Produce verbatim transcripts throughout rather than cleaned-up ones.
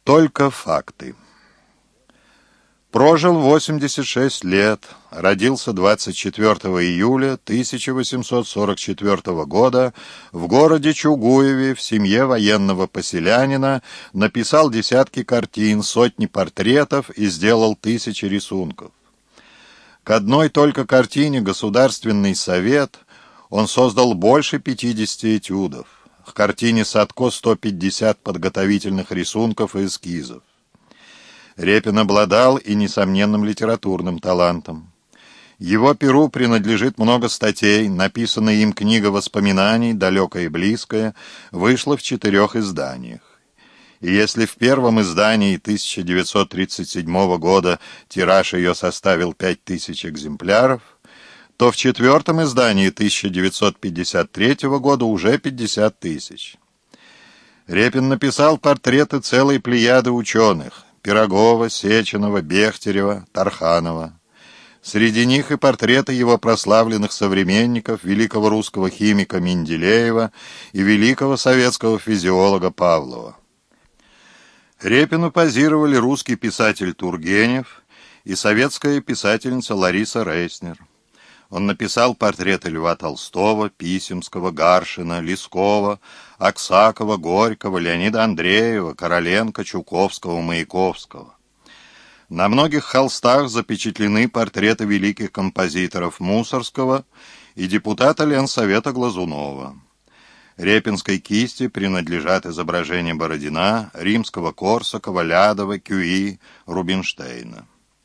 Только факты. Прожил восемьдесят шесть лет, родился двадцать четвёртого июля тысяча восемьсот сорок четвёртого года в городе Чугуеве в семье военного поселянина, написал десятки картин, сотни портретов и сделал тысячи рисунков. К одной только картине «Государственный совет» он создал больше пятидесяти этюдов, к картине Садко сто пятьдесят подготовительных рисунков и эскизов. Репин обладал и несомненным литературным талантом. Его перу принадлежит много статей, написанная им книга воспоминаний «Далекое и близкое» вышла в четырех изданиях. И если в первом издании тысяча девятьсот тридцать седьмого года тираж ее составил пять тысяч экземпляров, то в четвертом издании тысяча девятьсот пятьдесят третьего года уже пятьдесят тысяч. Репин написал портреты целой плеяды ученых – Пирогова, Сеченова, Бехтерева, Тарханова. Среди них и портреты его прославленных современников, великого русского химика Менделеева и великого советского физиолога Павлова. Репину позировали русский писатель Тургенев и советская писательница Лариса Рейснер. Он написал портреты Льва Толстого, Писемского, Гаршина, Лескова, Аксакова, Горького, Леонида Андреева, Короленко, Чуковского, Маяковского. На многих холстах запечатлены портреты великих композиторов Мусорского и депутата Ленсовета Глазунова. Репинской кисти принадлежат изображения Бородина, Римского-Корсакова, Лядова, Кюи, Рубинштейна.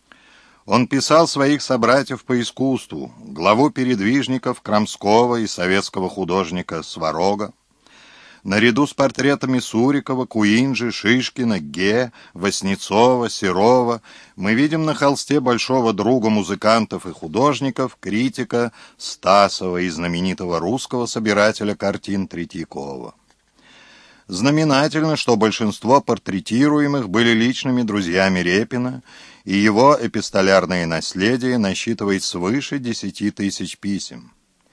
Он писал своих собратьев по искусству, главу передвижников Крамского и советского художника Сварога. Наряду с портретами Сурикова, Куинджи, Шишкина, Ге, Васнецова, Серова мы видим на холсте большого друга музыкантов и художников, критика Стасова и знаменитого русского собирателя картин Третьякова. Знаменательно, что большинство портретируемых были личными друзьями Репина, и его эпистолярное наследие насчитывает свыше десяти тысяч писем.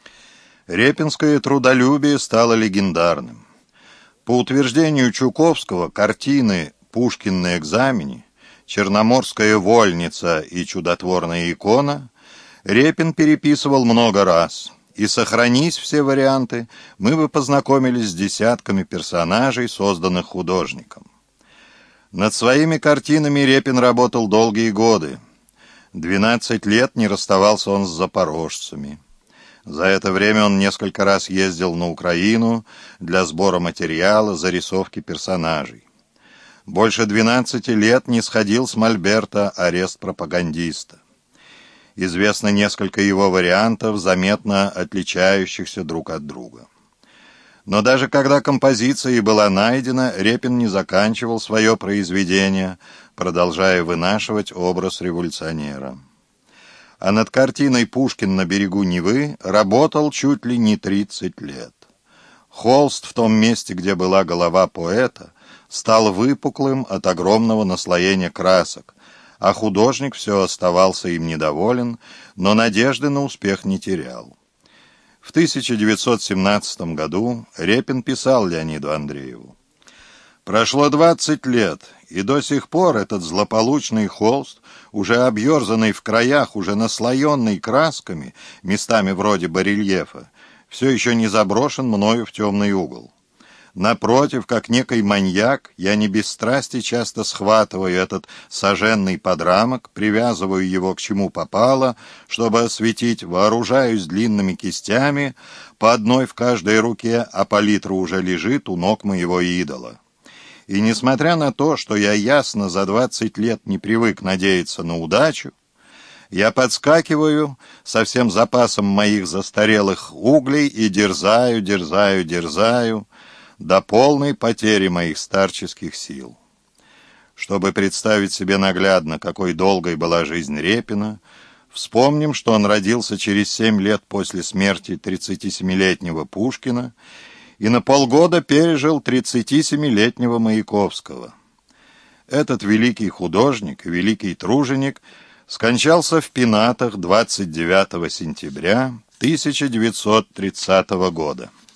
Репинское трудолюбие стало легендарным. По утверждению Чуковского, картины «Пушкин на экзамене», «Черноморская вольница» и «Чудотворная икона» Репин переписывал много раз, и сохранись все варианты, мы бы познакомились с десятками персонажей, созданных художником. Над своими картинами Репин работал долгие годы. Двенадцать лет не расставался он с запорожцами. За это время он несколько раз ездил на Украину для сбора материала, зарисовки персонажей. Больше двенадцати лет не сходил с мольберта арест пропагандиста. Известно несколько его вариантов, заметно отличающихся друг от друга. Но даже когда композиция и была найдена, Репин не заканчивал свое произведение, продолжая вынашивать образ революционера. А над картиной «Пушкин на берегу Невы» работал чуть ли не тридцать лет. Холст в том месте, где была голова поэта, стал выпуклым от огромного наслоения красок, а художник все оставался им недоволен, но надежды на успех не терял. В тысяча девятьсот семнадцатом году Репин писал Леониду Андрееву: «Прошло двадцать лет, и до сих пор этот злополучный холст, уже объерзанный в краях, уже наслоенный красками, местами вроде барельефа, все еще не заброшен мною в темный угол. Напротив, как некий маньяк, я не без страсти часто схватываю этот соженный подрамок, привязываю его к чему попало, чтобы осветить, вооружаюсь длинными кистями, по одной в каждой руке, а палитра уже лежит у ног моего идола. И несмотря на то, что я ясно за двадцать лет не привык надеяться на удачу, я подскакиваю со всем запасом моих застарелых углей и дерзаю, дерзаю, дерзаю, до полной потери моих старческих сил». Чтобы представить себе наглядно, какой долгой была жизнь Репина, вспомним, что он родился через семь лет после смерти тридцатисемилетнего Пушкина и на полгода пережил тридцатисемилетнего Маяковского. Этот великий художник, великий труженик скончался в Пенатах двадцать девятого сентября тысяча девятьсот тридцатого года.